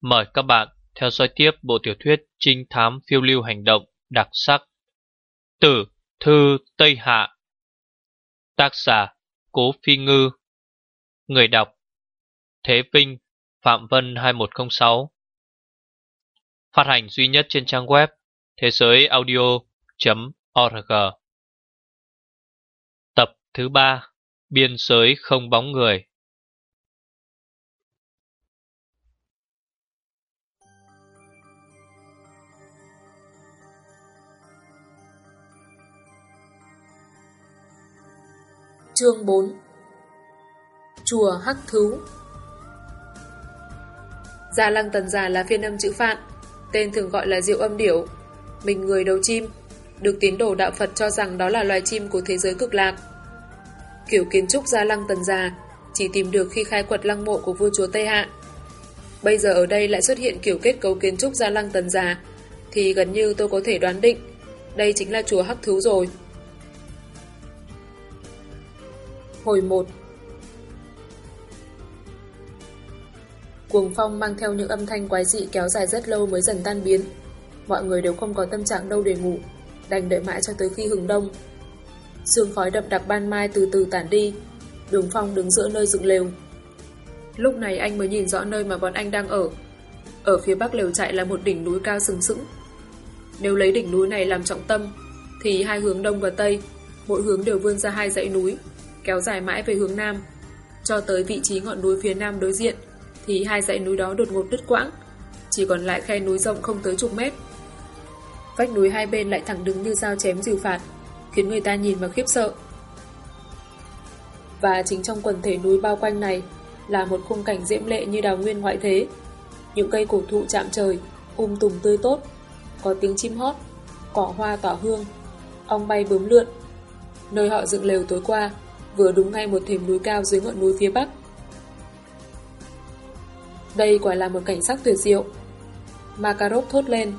Mời các bạn theo dõi tiếp bộ tiểu thuyết trinh thám phiêu lưu hành động đặc sắc Tử Thư Tây Hạ. Tác giả Cố Phi Ngư. Người đọc Thế Vinh, Phạm Vân 2106. Phát hành duy nhất trên trang web thế giới audio.org. Tập thứ 3, Biên giới không bóng người. Chương 4. Chùa Hắc Thú. Gia Lăng Tần Già là phiên âm chữ Phạn, tên thường gọi là Diệu Âm Điểu, mình người đầu chim, được tín đồ đạo Phật cho rằng đó là loài chim của thế giới cực lạc. Kiểu kiến trúc Gia Lăng Tần Già chỉ tìm được khi khai quật lăng mộ của vua chúa Tây Hạ. Bây giờ ở đây lại xuất hiện kiểu kết cấu kiến trúc Gia Lăng Tần Già, thì gần như tôi có thể đoán định đây chính là chùa Hắc Thú rồi. Hồi 1. Cuồng phong mang theo những âm thanh quái dị kéo dài rất lâu mới dần tan biến. Mọi người đều không có tâm trạng đâu để ngủ, đành đợi mãi cho tới khi hừng đông. Sương khói đậm đặc ban mai từ từ tản đi. Đường Phong đứng giữa nơi dựng lều. Lúc này anh mới nhìn rõ nơi mà bọn anh đang ở. Ở phía bắc lều trại là một đỉnh núi cao sừng sững. Nếu lấy đỉnh núi này làm trọng tâm, thì hai hướng đông và tây, mỗi hướng đều vươn ra hai dãy núi, kéo dài mãi về hướng nam. Cho tới vị trí ngọn núi phía nam đối diện, thì hai dãy núi đó đột ngột đứt quãng, chỉ còn lại khe núi rộng không tới chục mét. Vách núi hai bên lại thẳng đứng như dao chém dìu phạt, khiến người ta nhìn mà khiếp sợ. Và chính trong quần thể núi bao quanh này là một khung cảnh diễm lệ như đào nguyên ngoại thế. Những cây cổ thụ chạm trời, tùm tươi tốt, có tiếng chim hót, cỏ hoa tỏa hương, ong bay bướm lượn. Nơi họ dựng lều tối qua vừa đúng ngay một thềm núi cao dưới ngọn núi phía bắc. Đây quả là một cảnh sắc tuyệt diệu, Makarov thốt lên.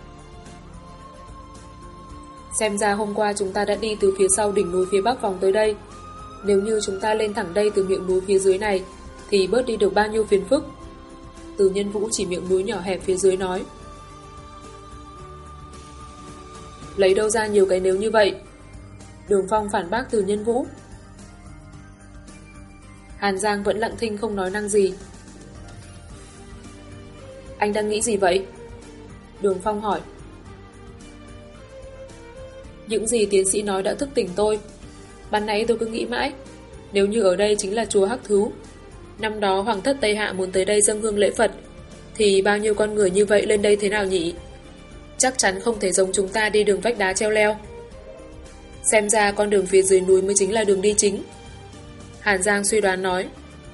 Xem ra hôm qua chúng ta đã đi từ phía sau đỉnh núi phía bắc vòng tới đây. Nếu như chúng ta lên thẳng đây từ miệng núi phía dưới này thì bớt đi được bao nhiêu phiền phức. Từ Nhân Vũ chỉ miệng núi nhỏ hẹp phía dưới nói. Lấy đâu ra nhiều cái nếu như vậy? Đường Phong phản bác Từ Nhân Vũ. Hàn Giang vẫn lặng thinh không nói năng gì. Anh đang nghĩ gì vậy? Đường Phong hỏi. Những gì tiến sĩ nói đã thức tỉnh tôi. Ban nãy tôi cứ nghĩ mãi, nếu như ở đây chính là chùa Hắc Thú, năm đó Hoàng thất Tây Hạ muốn tới đây dâng hương lễ Phật, thì bao nhiêu con người như vậy lên đây thế nào nhỉ? Chắc chắn không thể giống chúng ta đi đường vách đá treo leo. Xem ra con đường phía dưới núi mới chính là đường đi chính. Hàn Giang suy đoán nói.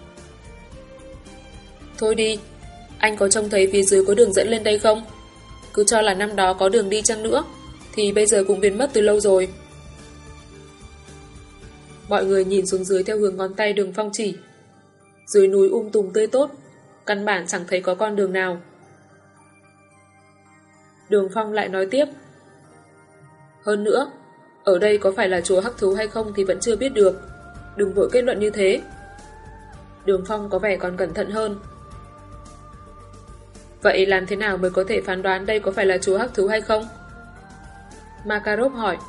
Thôi đi, anh có trông thấy phía dưới có đường dẫn lên đây không? Cứ cho là năm đó có đường đi chăng nữa thì bây giờ cũng biến mất từ lâu rồi. Mọi người nhìn xuống dưới theo hướng ngón tay Đường Phong chỉ. Dưới núi tùm tươi tốt, căn bản chẳng thấy có con đường nào. Đường Phong lại nói tiếp. Hơn nữa, ở đây có phải là chùa Hắc Thú hay không thì vẫn chưa biết được. Đừng vội kết luận như thế. Đường Phong có vẻ còn cẩn thận hơn. Vậy làm thế nào mới có thể phán đoán đây có phải là chùa Hắc Thú hay không? Makarov hỏi.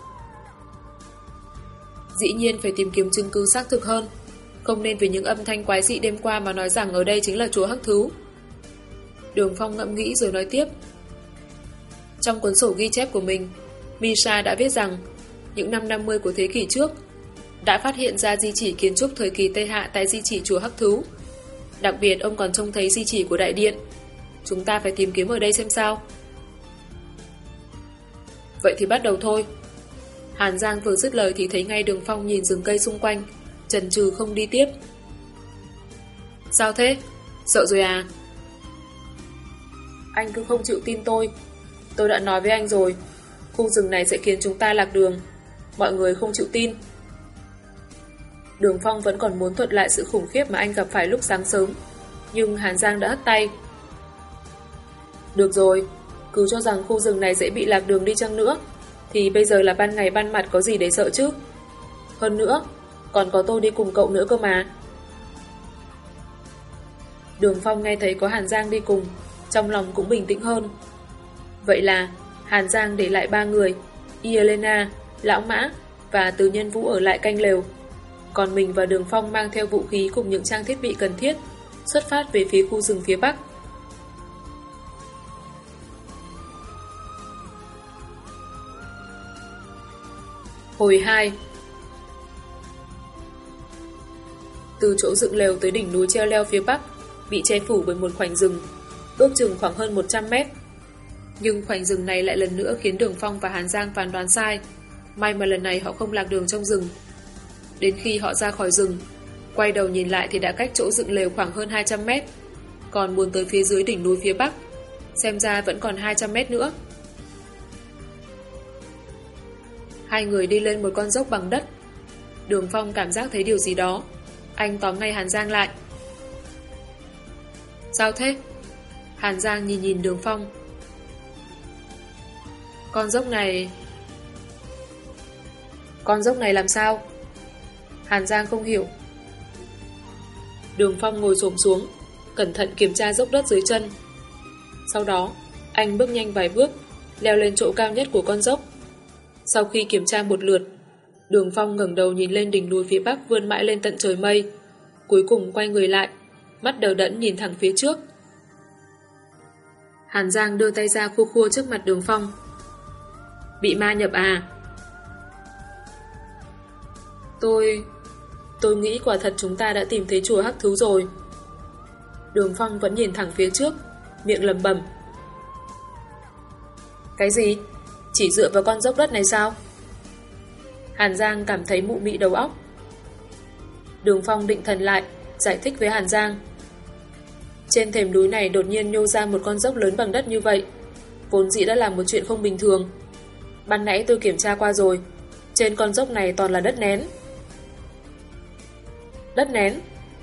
Dĩ nhiên phải tìm kiếm chứng cứ xác thực hơn, không nên vì những âm thanh quái dị đêm qua mà nói rằng ở đây chính là chùa Hắc Thú. Đường Phong ngẫm nghĩ rồi nói tiếp. Trong cuốn sổ ghi chép của mình, Misha đã viết rằng những năm 50 của thế kỷ trước đã phát hiện ra di chỉ kiến trúc thời kỳ Tây Hạ tại di chỉ chùa Hắc Thú. Đặc biệt ông còn trông thấy di chỉ của đại điện. Chúng ta phải tìm kiếm ở đây xem sao. Vậy thì bắt đầu thôi. Hàn Giang vừa dứt lời thì thấy ngay Đường Phong nhìn rừng cây xung quanh, chần chừ không đi tiếp. Sao thế? Sợ rồi à? Anh cứ không chịu tin tôi. Tôi đã nói với anh rồi, khu rừng này sẽ khiến chúng ta lạc đường. Mọi người không chịu tin. Đường Phong vẫn còn muốn thuật lại sự khủng khiếp mà anh gặp phải lúc sáng sớm, nhưng Hàn Giang đã hất tay. Được rồi, cứ cho rằng khu rừng này dễ bị lạc đường đi chăng nữa thì bây giờ là ban ngày ban mặt có gì để sợ chứ. Hơn nữa, còn có tôi đi cùng cậu nữa cơ mà. Đường Phong nghe thấy có Hàn Giang đi cùng trong lòng cũng bình tĩnh hơn. Vậy là Hàn Giang để lại 3 người, Yelena, Lão Mã và Từ Nhân Vũ ở lại canh lều. Còn mình và Đường Phong mang theo vũ khí cùng những trang thiết bị cần thiết, xuất phát về phía khu rừng phía Bắc. Hồi 2. Từ chỗ dựng lều tới đỉnh núi treo leo phía Bắc bị che phủ bởi một khoảnh rừng, ước chừng khoảng hơn 100 mét. Nhưng khoảnh rừng này lại lần nữa khiến Đường Phong và Hàn Giang phán đoán sai. May mà lần này họ không lạc đường trong rừng. Đến khi họ ra khỏi rừng, quay đầu nhìn lại thì đã cách chỗ dựng lều khoảng hơn 200 mét. Còn muốn tới phía dưới đỉnh núi phía Bắc, xem ra vẫn còn 200 mét nữa. Hai người đi lên một con dốc bằng đất. Đường Phong cảm giác thấy điều gì đó. Anh tóm ngay Hàn Giang lại. Sao thế? Hàn Giang nhìn Đường Phong. Con dốc này làm sao? Hàn Giang không hiểu. Đường Phong ngồi xổm xuống, cẩn thận kiểm tra dốc đất dưới chân. Sau đó, anh bước nhanh vài bước, leo lên chỗ cao nhất của con dốc. Sau khi kiểm tra một lượt, Đường Phong ngẩng đầu nhìn lên đỉnh núi phía Bắc vươn mãi lên tận trời mây. Cuối cùng quay người lại, mắt đờ đẫn nhìn thẳng phía trước. Hàn Giang đưa tay ra khua khua trước mặt Đường Phong. Bị ma nhập à? Tôi nghĩ quả thật chúng ta đã tìm thấy chùa Hắc Thú rồi. Đường Phong vẫn nhìn thẳng phía trước, miệng lẩm bẩm. Cái gì? Chỉ dựa vào con dốc đất này sao? Hàn Giang cảm thấy mụ mị đầu óc. Đường Phong định thần lại, giải thích với Hàn Giang. Trên thềm núi này đột nhiên nhô ra một con dốc lớn bằng đất như vậy, vốn dĩ đã là một chuyện không bình thường. Ban nãy tôi kiểm tra qua rồi, trên con dốc này toàn là đất nén. Đất nén?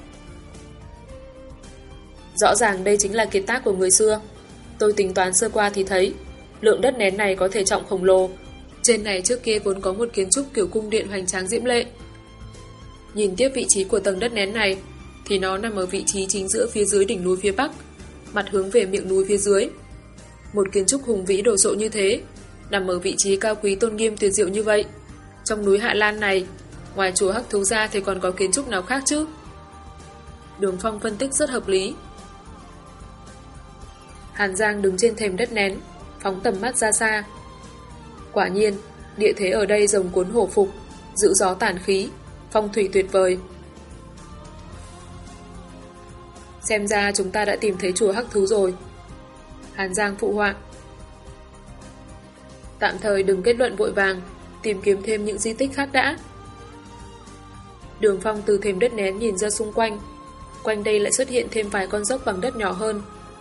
Rõ ràng đây chính là kiệt tác của người xưa. Tôi tính toán sơ qua thì thấy lượng đất nén này có thể trọng khổng lồ. Trên này trước kia vốn có một kiến trúc kiểu cung điện hoành tráng diễm lệ. Nhìn tiếp vị trí của tầng đất nén này thì nó nằm ở vị trí chính giữa phía dưới đỉnh núi phía Bắc, mặt hướng về miệng núi phía dưới. Một kiến trúc hùng vĩ đồ sộ như thế, nằm ở vị trí cao quý tôn nghiêm tuyệt diệu như vậy, trong núi Hạ Lan này, ngoài chùa Hắc Thú ra thì còn có kiến trúc nào khác chứ? Đường Phong phân tích rất hợp lý. Hàn Giang đứng trên thềm đất nén, phóng tầm mắt ra xa. Quả nhiên, địa thế ở đây rồng cuốn hổ phục, giữ gió tản khí, phong thủy tuyệt vời. Xem ra chúng ta đã tìm thấy chùa Hắc Thú rồi. Hàn Giang phụ họa. Tạm thời đừng kết luận vội vàng, tìm kiếm thêm những di tích khác đã. Đường Phong từ thềm đất nén nhìn ra xung quanh. Quanh đây lại xuất hiện thêm vài con dốc bằng đất nhỏ hơn.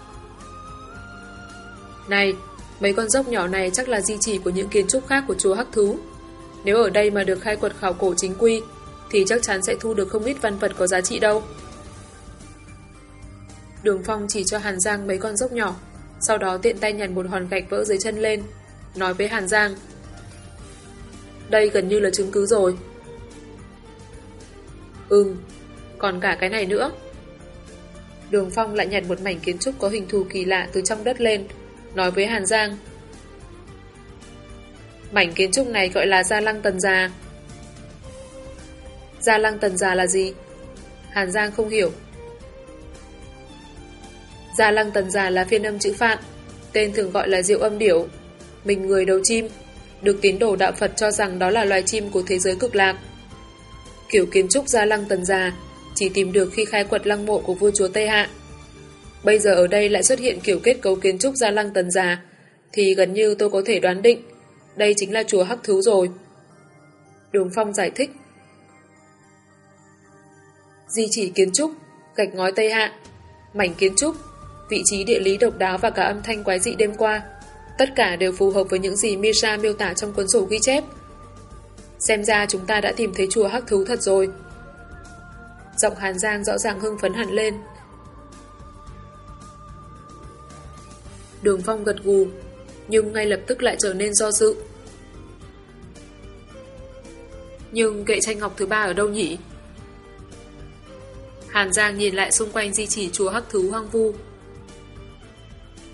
Này, mấy con dốc nhỏ này chắc là di chỉ của những kiến trúc khác của chùa Hắc Thú. Nếu ở đây mà được khai quật khảo cổ chính quy thì chắc chắn sẽ thu được không ít văn vật có giá trị đâu. Đường Phong chỉ cho Hàn Giang mấy con dốc nhỏ, sau đó tiện tay nhặt một hòn gạch vỡ dưới chân lên, nói với Hàn Giang. Đây gần như là chứng cứ rồi. Còn cả cái này nữa. Đường Phong lại nhặt một mảnh kiến trúc có hình thù kỳ lạ từ trong đất lên, nói với Hàn Giang. Mảnh kiến trúc này gọi là Gia Lăng Tần Già. Gia Lăng Tần Già là gì? Hàn Giang không hiểu. Gia Lăng Tần Già là phiên âm chữ Phạn, tên thường gọi là Diệu Âm Điểu, mình người đầu chim, được tín đồ đạo Phật cho rằng đó là loài chim của thế giới cực lạc. Kiểu kiến trúc Gia Lăng Tần Già chỉ tìm được khi khai quật lăng mộ của vua chúa Tây Hạ. Bây giờ ở đây lại xuất hiện kiểu kết cấu kiến trúc Gia Lăng Tần Già, thì gần như tôi có thể đoán định đây chính là chùa Hắc Thú rồi. Đường Phong giải thích. Di chỉ kiến trúc, gạch ngói Tây Hạ, mảnh kiến trúc, vị trí địa lý độc đáo và cả âm thanh quái dị đêm qua, tất cả đều phù hợp với những gì Misha miêu tả trong cuốn sổ ghi chép. Xem ra chúng ta đã tìm thấy chùa Hắc Thú thật rồi. Giọng Hàn Giang rõ ràng hưng phấn hẳn lên. Đường Phong gật gù, nhưng ngay lập tức lại trở nên do dự. Nhưng kệ tranh ngọc thứ 3 ở đâu nhỉ? Hàn Giang nhìn lại xung quanh di chỉ chùa Hắc Thú hoang vu.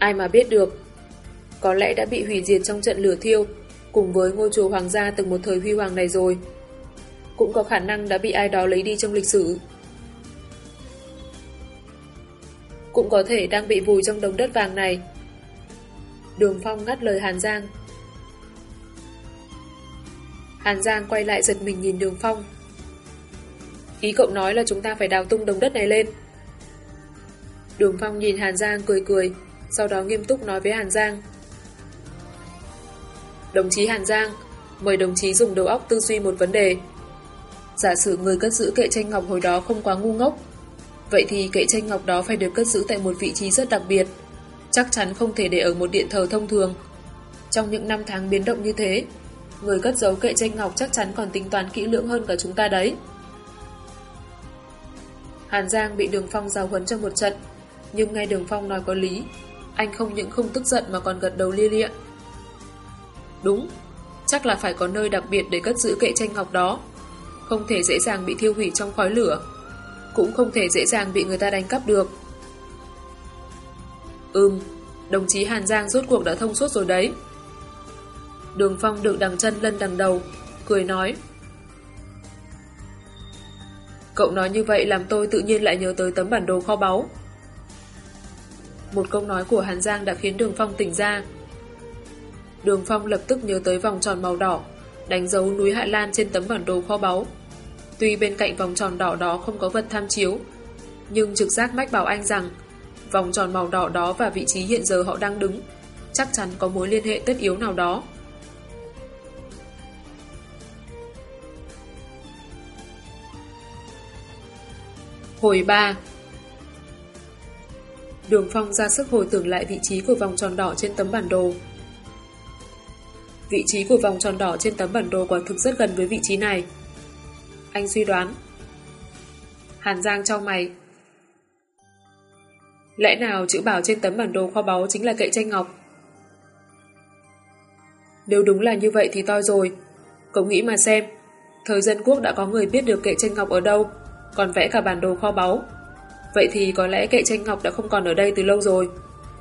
Ai mà biết được. Có lẽ đã bị hủy diệt trong trận lửa thiêu, cùng với ngôi chùa hoàng gia từng một thời huy hoàng này rồi. Cũng có khả năng đã bị ai đó lấy đi trong lịch sử. Cũng có thể đang bị vùi trong đống đất vàng này. Đường Phong ngắt lời Hàn Giang. Hàn Giang quay lại giật mình nhìn Đường Phong. Ý cậu nói là chúng ta phải đào tung đống đất này lên. Đường Phong nhìn Hàn Giang cười cười, sau đó nghiêm túc nói với Hàn Giang. Đồng chí Hàn Giang, mời đồng chí dùng đầu óc tư duy một vấn đề. Giả sử người cất giữ kệ tranh ngọc hồi đó không quá ngu ngốc, vậy thì kệ tranh ngọc đó phải được cất giữ tại một vị trí rất đặc biệt, chắc chắn không thể để ở một điện thờ thông thường. Trong những năm tháng biến động như thế, người cất giấu kệ tranh ngọc chắc chắn còn tính toán kỹ lưỡng hơn cả chúng ta đấy. Hàn Giang bị Đường Phong giáo huấn trong một trận, nhưng nghe Đường Phong nói có lý, anh không những không tức giận mà còn gật đầu lia lịa. Đúng, chắc là phải có nơi đặc biệt để cất giữ kệ tranh ngọc đó, không thể dễ dàng bị thiêu hủy trong khói lửa, cũng không thể dễ dàng bị người ta đánh cắp được. Đồng chí Hàn Giang rốt cuộc đã thông suốt rồi đấy. Đường Phong được đằng chân lân đằng đầu, cười nói. Cậu nói như vậy làm tôi tự nhiên lại nhớ tới tấm bản đồ kho báu. Một câu nói của Hàn Giang đã khiến Đường Phong tỉnh ra. Đường Phong lập tức nhớ tới vòng tròn màu đỏ, đánh dấu núi Hạ Lan trên tấm bản đồ kho báu. Tuy bên cạnh vòng tròn đỏ đó không có vật tham chiếu, nhưng trực giác mách bảo anh rằng vòng tròn màu đỏ đó và vị trí hiện giờ họ đang đứng chắc chắn có mối liên hệ tất yếu nào đó. Hồi 3. Đường Phong ra sức hồi tưởng lại vị trí của vòng tròn đỏ trên tấm bản đồ. Vị trí của vòng tròn đỏ trên tấm bản đồ quả thực rất gần với vị trí này. Anh suy đoán. Hàn Giang chau mày. Lẽ nào chữ bảo trên tấm bản đồ kho báu chính là kệ tranh ngọc? Nếu đúng là như vậy thì toi rồi. Cậu nghĩ mà xem, thời dân quốc đã có người biết được kệ tranh ngọc ở đâu, còn vẽ cả bản đồ kho báu. Vậy thì có lẽ kệ tranh ngọc đã không còn ở đây từ lâu rồi.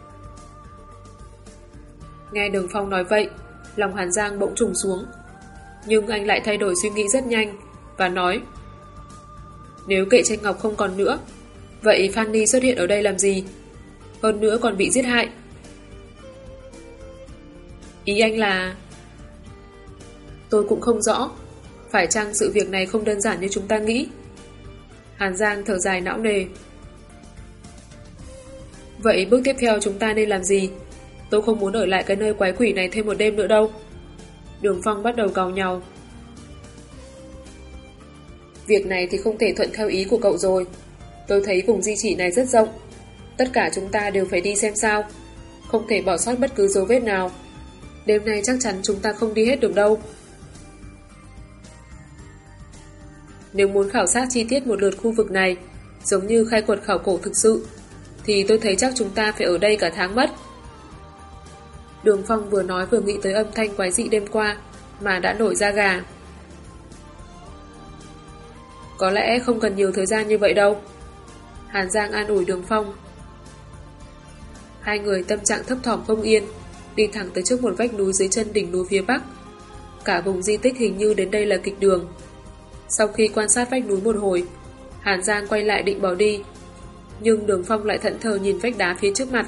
Nghe Đường Phong nói vậy, lòng Hàn Giang bỗng trùng xuống. Nhưng anh lại thay đổi suy nghĩ rất nhanh và nói: nếu kệ tranh ngọc không còn nữa, vậy Fanny xuất hiện ở đây làm gì? Hơn nữa còn bị giết hại. Ý anh là... Tôi cũng không rõ. Phải chăng sự việc này không đơn giản như chúng ta nghĩ? Hàn Giang thở dài não nề. Vậy bước tiếp theo chúng ta nên làm gì? Tôi không muốn ở lại cái nơi quái quỷ này thêm một đêm nữa đâu. Đường Phong bắt đầu càu nhàu. Việc này thì không thể thuận theo ý của cậu rồi. Tôi thấy vùng di chỉ này rất rộng. Tất cả chúng ta đều phải đi xem sao. Không thể bỏ sót bất cứ dấu vết nào. Đêm nay chắc chắn chúng ta không đi hết được đâu. Nếu muốn khảo sát chi tiết một lượt khu vực này, giống như khai quật khảo cổ thực sự, thì tôi thấy chắc chúng ta phải ở đây cả tháng mất. Đường Phong vừa nói vừa nghĩ tới âm thanh quái dị đêm qua mà đã nổi da gà. Có lẽ không cần nhiều thời gian như vậy đâu. Hàn Giang an ủi Đường Phong. Hai người tâm trạng thấp thỏm không yên, đi thẳng tới trước một vách núi dưới chân đỉnh núi phía bắc. Cả vùng di tích hình như đến đây là kịch đường. Sau khi quan sát vách núi một hồi, Hàn Giang quay lại định bỏ đi, nhưng Đường Phong lại thẫn thờ nhìn vách đá phía trước mặt.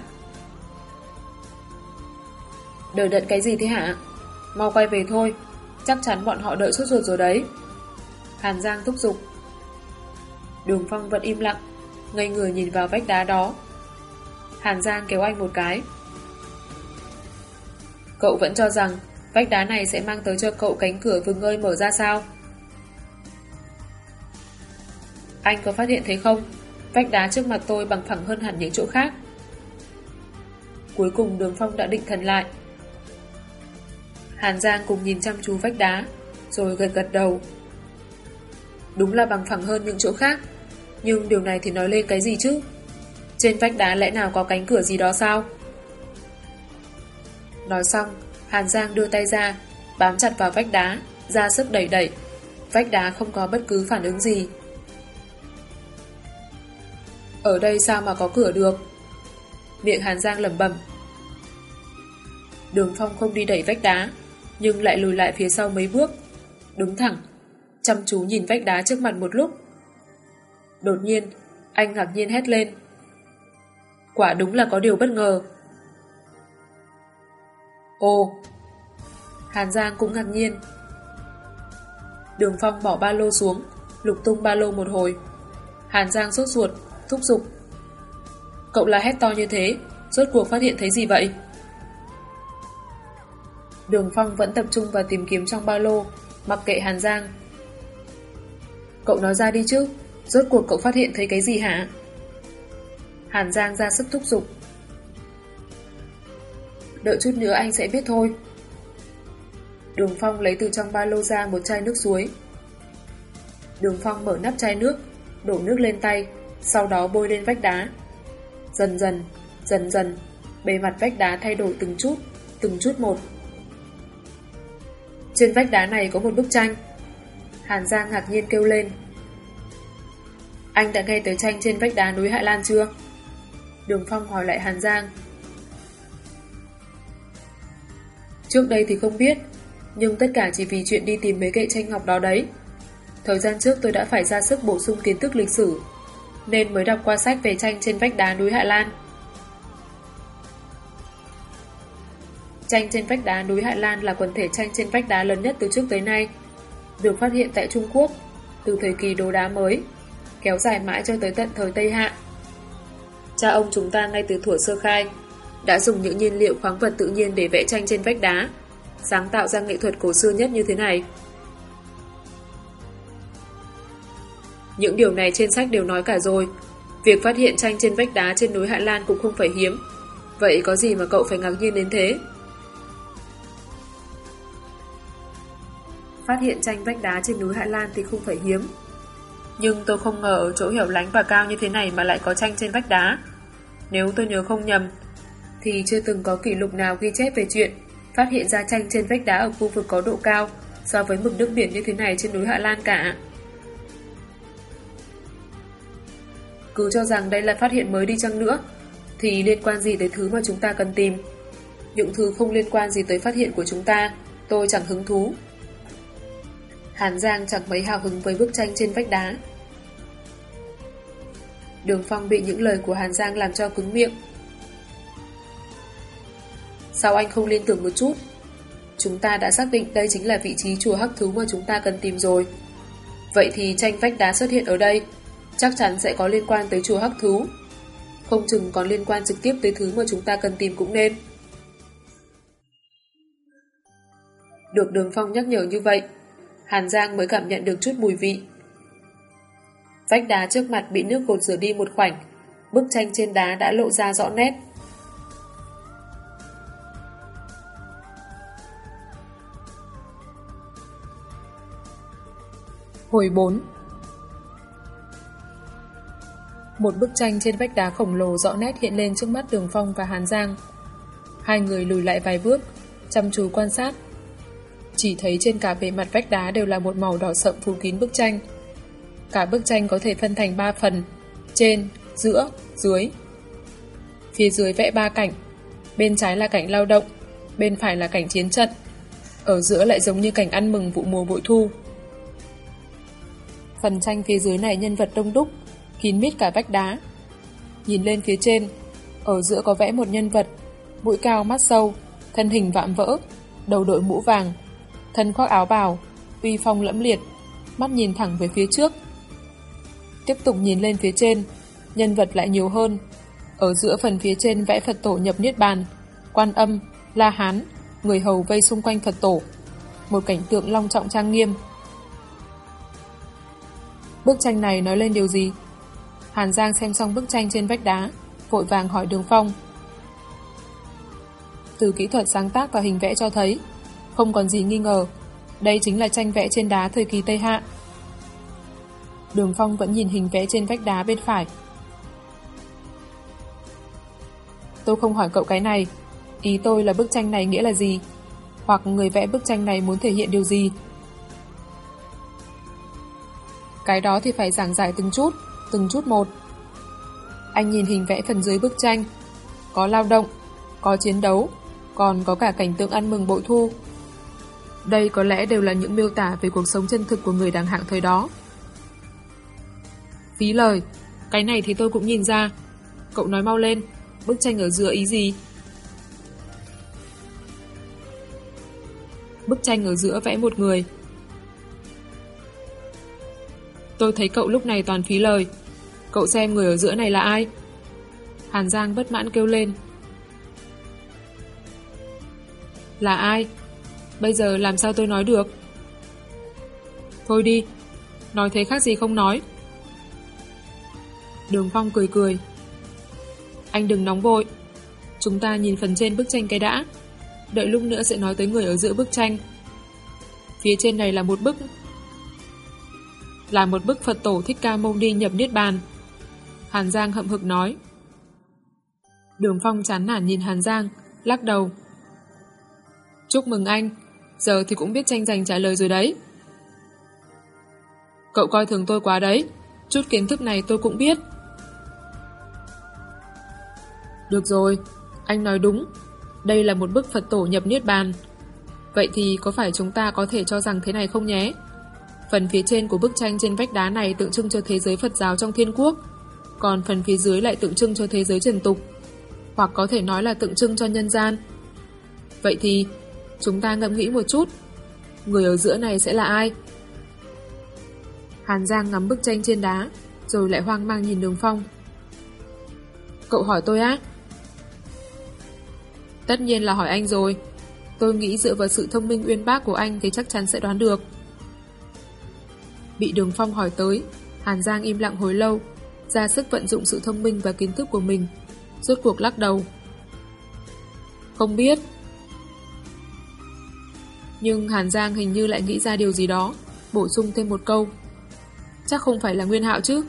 Đợi đợi cái gì thế hả? Mau quay về thôi, chắc chắn bọn họ đợi sốt ruột rồi đấy. Hàn Giang thúc giục. Đường Phong vẫn im lặng, ngây người nhìn vào vách đá đó. Hàn Giang kéo anh một cái. Cậu vẫn cho rằng vách đá này sẽ mang tới cho cậu cánh cửa vừng ơi mở ra sao? Anh có phát hiện thấy không? Vách đá trước mặt tôi bằng phẳng hơn hẳn những chỗ khác. Cuối cùng Đường Phong đã định thần lại. Hàn Giang cùng nhìn chăm chú vách đá, rồi gật gật đầu. Đúng là bằng phẳng hơn những chỗ khác, nhưng điều này thì nói lên cái gì chứ? Trên vách đá lẽ nào có cánh cửa gì đó sao? Nói xong, Hàn Giang đưa tay ra, bám chặt vào vách đá, ra sức đẩy đẩy. Vách đá không có bất cứ phản ứng gì. Ở đây sao mà có cửa được? Miệng Hàn Giang lẩm bẩm, Đường Phong không đi đẩy vách đá, nhưng lại lùi lại phía sau mấy bước, đứng thẳng, chăm chú nhìn vách đá trước mặt một lúc. Đột nhiên, anh ngạc nhiên hét lên. Quả đúng là có điều bất ngờ. Ồ! Hàn Giang cũng ngạc nhiên. Đường Phong bỏ ba lô xuống, lục tung ba lô một hồi. Hàn Giang sốt ruột, thúc giục. Cậu la hét to như thế, rốt cuộc phát hiện thấy gì vậy? Đường Phong vẫn tập trung vào tìm kiếm trong ba lô, mặc kệ Hàn Giang. Cậu nói ra đi chứ, rốt cuộc cậu phát hiện thấy cái gì hả? Hàn Giang ra sức thúc giục. Đợi chút nữa anh sẽ biết thôi. Đường Phong lấy từ trong ba lô ra một chai nước suối. Đường Phong mở nắp chai nước, đổ nước lên tay, sau đó bôi lên vách đá. Dần dần, bề mặt vách đá thay đổi từng chút một. Trên vách đá này có một bức tranh. Hàn Giang ngạc nhiên kêu lên. Anh đã nghe tới tranh trên vách đá núi Hạ Lan chưa? Đường Phong hỏi lại Hàn Giang. Trước đây thì không biết, nhưng tất cả chỉ vì chuyện đi tìm mấy kệ tranh ngọc đó đấy. Thời gian trước tôi đã phải ra sức bổ sung kiến thức lịch sử, nên mới đọc qua sách về tranh trên vách đá núi Hạ Lan. Tranh trên vách đá núi Hạ Lan là quần thể tranh trên vách đá lớn nhất từ trước tới nay, được phát hiện tại Trung Quốc từ thời kỳ đồ đá mới, kéo dài mãi cho tới tận thời Tây Hạ. Cha ông chúng ta ngay từ thuở sơ khai đã dùng những nhiên liệu khoáng vật tự nhiên để vẽ tranh trên vách đá, sáng tạo ra nghệ thuật cổ xưa nhất như thế này. Những điều này trên sách đều nói cả rồi. Việc phát hiện tranh trên vách đá trên núi Hạ Lan cũng không phải hiếm. Vậy có gì mà cậu phải ngạc nhiên đến thế? Phát hiện tranh vách đá trên núi Hạ Lan thì không phải hiếm. Nhưng tôi không ngờ ở chỗ hẻo lánh và cao như thế này mà lại có tranh trên vách đá. Nếu tôi nhớ không nhầm, thì chưa từng có kỷ lục nào ghi chép về chuyện phát hiện ra tranh trên vách đá ở khu vực có độ cao so với mực nước biển như thế này trên núi Hạ Lan cả. Cứ cho rằng đây là phát hiện mới đi chăng nữa, thì liên quan gì tới thứ mà chúng ta cần tìm? Những thứ không liên quan gì tới phát hiện của chúng ta, tôi chẳng hứng thú. Hàn Giang chẳng mấy hào hứng với bức tranh trên vách đá. Đường Phong bị những lời của Hàn Giang làm cho cứng miệng. Sao anh không liên tưởng một chút? Chúng ta đã xác định đây chính là vị trí chùa Hắc Thú mà chúng ta cần tìm rồi. Vậy thì tranh vách đá xuất hiện ở đây chắc chắn sẽ có liên quan tới chùa Hắc Thú. Không chừng còn liên quan trực tiếp tới thứ mà chúng ta cần tìm cũng nên. Được Đường Phong nhắc nhở như vậy, Hàn Giang mới cảm nhận được chút mùi vị. Vách đá trước mặt bị nước gột rửa đi một khoảnh, bức tranh trên đá đã lộ ra rõ nét. Hồi 4. Một bức tranh trên vách đá khổng lồ rõ nét hiện lên trước mắt Đường Phong và Hàn Giang. Hai người lùi lại vài bước, chăm chú quan sát. Chỉ thấy trên cả bề mặt vách đá đều là một màu đỏ sậm phủ kín bức tranh. Cả bức tranh có thể phân thành 3 phần: trên, giữa, dưới. Phía dưới vẽ 3 cảnh. Bên trái là cảnh lao động, bên phải là cảnh chiến trận, ở giữa lại giống như cảnh ăn mừng vụ mùa bội thu. Phần tranh phía dưới này nhân vật đông đúc, kín mít cả vách đá. Nhìn lên phía trên, ở giữa có vẽ một nhân vật, mũi cao mắt sâu, thân hình vạm vỡ, đầu đội mũ vàng, thân khoác áo bào, uy phong lẫm liệt, mắt nhìn thẳng về phía trước. Tiếp tục nhìn lên phía trên, nhân vật lại nhiều hơn. Ở giữa phần phía trên vẽ Phật tổ nhập Niết Bàn, Quan Âm, La Hán, người hầu vây xung quanh Phật tổ. Một cảnh tượng long trọng trang nghiêm. Bức tranh này nói lên điều gì? Hàn Giang xem xong bức tranh trên vách đá, vội vàng hỏi Đường Phong. Từ kỹ thuật sáng tác và hình vẽ cho thấy, không còn gì nghi ngờ, đây chính là tranh vẽ trên đá thời kỳ Tây Hạ. Đường Phong vẫn nhìn hình vẽ trên vách đá bên phải. Tôi không hỏi cậu cái này, ý tôi là bức tranh này nghĩa là gì, hoặc người vẽ bức tranh này muốn thể hiện điều gì. Cái đó thì phải giảng giải từng chút một. Anh nhìn hình vẽ phần dưới bức tranh, có lao động, có chiến đấu, còn có cả cảnh tượng ăn mừng bội thu. Đây có lẽ đều là những miêu tả về cuộc sống chân thực của người đẳng hạng thời đó. Phí lời, cái này thì tôi cũng nhìn ra. Cậu nói mau lên, bức tranh ở giữa ý gì? Bức tranh ở giữa vẽ một người. Tôi thấy cậu lúc này toàn phí lời. Cậu xem người ở giữa này là ai? Hàn Giang bất mãn kêu lên. Là ai? Bây giờ làm sao tôi nói được? Thôi đi, nói thế khác gì không nói. Đường Phong cười cười. Anh đừng nóng vội. Chúng ta nhìn phần trên bức tranh cái đã. Đợi lúc nữa sẽ nói tới người ở giữa bức tranh. Phía trên này là một bức Phật tổ Thích Ca Mâu Ni nhập Niết Bàn. Hàn Giang hậm hực nói. Đường Phong chán nản nhìn Hàn Giang, lắc đầu. Chúc mừng anh, giờ thì cũng biết tranh giành trả lời rồi đấy. Cậu coi thường tôi quá đấy, chút kiến thức này tôi cũng biết. Được rồi, anh nói đúng, đây là một bức Phật tổ nhập Niết Bàn. Vậy thì có phải chúng ta có thể cho rằng thế này không nhé? Phần phía trên của bức tranh trên vách đá này tượng trưng cho thế giới Phật giáo trong thiên quốc, còn phần phía dưới lại tượng trưng cho thế giới trần tục, hoặc có thể nói là tượng trưng cho nhân gian. Vậy thì chúng ta ngẫm nghĩ một chút, người ở giữa này sẽ là ai? Hàn Giang ngắm bức tranh trên đá, rồi lại hoang mang nhìn Đường Phong. Cậu hỏi tôi á? Tất nhiên là hỏi anh rồi. Tôi nghĩ dựa vào sự thông minh uyên bác của anh thì chắc chắn sẽ đoán được. Bị Đường Phong hỏi tới, Hàn Giang im lặng hồi lâu, ra sức vận dụng sự thông minh và kiến thức của mình, rốt cuộc lắc đầu. Không biết. Nhưng Hàn Giang hình như lại nghĩ ra điều gì đó, bổ sung thêm một câu. Chắc không phải là Nguyên Hạo chứ?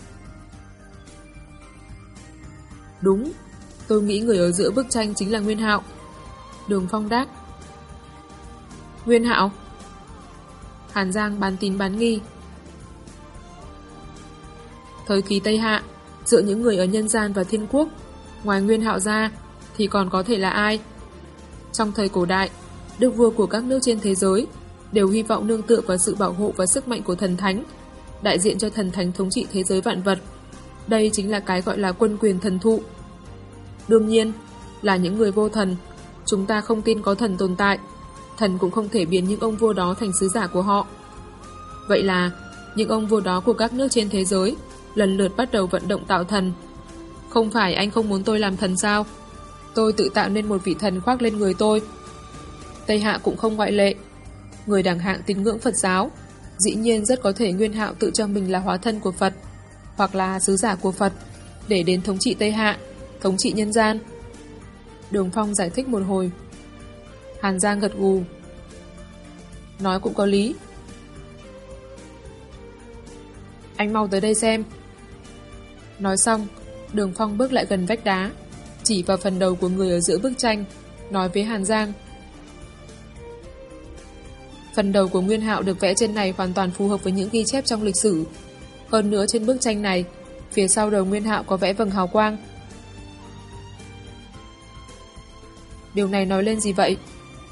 Đúng, tôi nghĩ người ở giữa bức tranh chính là Nguyên Hạo. Đường Phong đáp. Nguyên Hạo? Hàn Giang bán tín bán nghi. Thời kỳ Tây Hạ, giữa những người ở nhân gian và thiên quốc, ngoài Nguyên Hạo ra thì còn có thể là ai? Trong thời cổ đại, đức vua của các nước trên thế giới đều hy vọng nương tựa vào sự bảo hộ và sức mạnh của thần thánh, đại diện cho thần thánh thống trị thế giới vạn vật. Đây chính là cái gọi là quân quyền thần thụ. Đương nhiên, là những người vô thần, chúng ta không tin có thần tồn tại, thần cũng không thể biến những ông vua đó thành sứ giả của họ. Vậy là, những ông vua đó của các nước trên thế giới lần lượt bắt đầu vận động tạo thần. Không phải anh không muốn tôi làm thần sao? Tôi tự tạo nên một vị thần khoác lên người tôi. Tây Hạ cũng không ngoại lệ. Người đẳng hạng tín ngưỡng Phật giáo, dĩ nhiên rất có thể Nguyên Hạo tự cho mình là hóa thân của Phật, hoặc là sứ giả của Phật, để đến thống trị Tây Hạ, thống trị nhân gian. Đường Phong giải thích một hồi. Hàn Giang gật gù. Nói cũng có lý. Anh mau tới đây xem. Nói xong, Đường Phong bước lại gần vách đá, chỉ vào phần đầu của người ở giữa bức tranh, nói với Hàn Giang. Phần đầu của Nguyên Hạo được vẽ trên này hoàn toàn phù hợp với những ghi chép trong lịch sử. Hơn nữa trên bức tranh này, phía sau đầu Nguyên Hạo có vẽ vầng hào quang. Điều này nói lên gì vậy?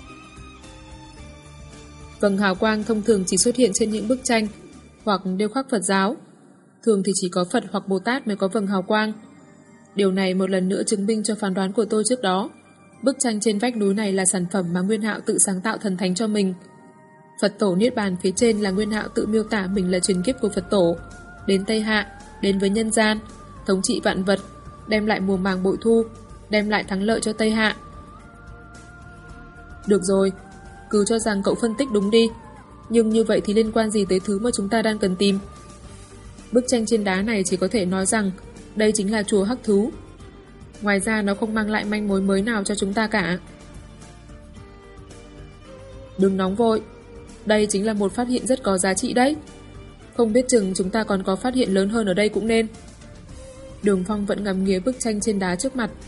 Vầng hào quang thông thường chỉ xuất hiện trên những bức tranh hoặc điêu khắc Phật giáo. Thường thì chỉ có Phật hoặc Bồ Tát mới có vầng hào quang. Điều này một lần nữa chứng minh cho phán đoán của tôi trước đó. Bức tranh trên vách núi này là sản phẩm mà Nguyên Hạo tự sáng tạo thần thánh cho mình. Phật tổ Niết Bàn phía trên là Nguyên Hạo tự miêu tả mình là truyền kiếp của Phật tổ, đến Tây Hạ, đến với nhân gian, thống trị vạn vật, đem lại mùa màng bội thu, đem lại thắng lợi cho Tây Hạ. Được rồi, cứ cho rằng cậu phân tích đúng đi, nhưng như vậy thì liên quan gì tới thứ mà chúng ta đang cần tìm? Bức tranh trên đá này chỉ có thể nói rằng đây chính là chùa Hắc Thú. Ngoài ra nó không mang lại manh mối mới nào cho chúng ta cả. Đừng nóng vội, đây chính là một phát hiện rất có giá trị đấy. Không biết chừng chúng ta còn có phát hiện lớn hơn ở đây cũng nên. Đường Phong vẫn ngắm nghía bức tranh trên đá trước mặt.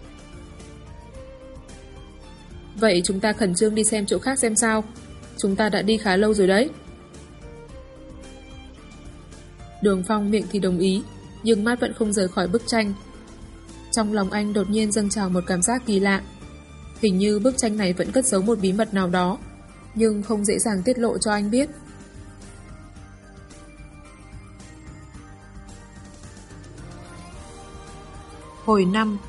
Vậy chúng ta khẩn trương đi xem chỗ khác xem sao. Chúng ta đã đi khá lâu rồi đấy. Đường Phong miệng thì đồng ý, nhưng mắt vẫn không rời khỏi bức tranh. Trong lòng anh đột nhiên dâng trào một cảm giác kỳ lạ. Hình như bức tranh này vẫn cất giấu một bí mật nào đó, nhưng không dễ dàng tiết lộ cho anh biết. Hồi 5.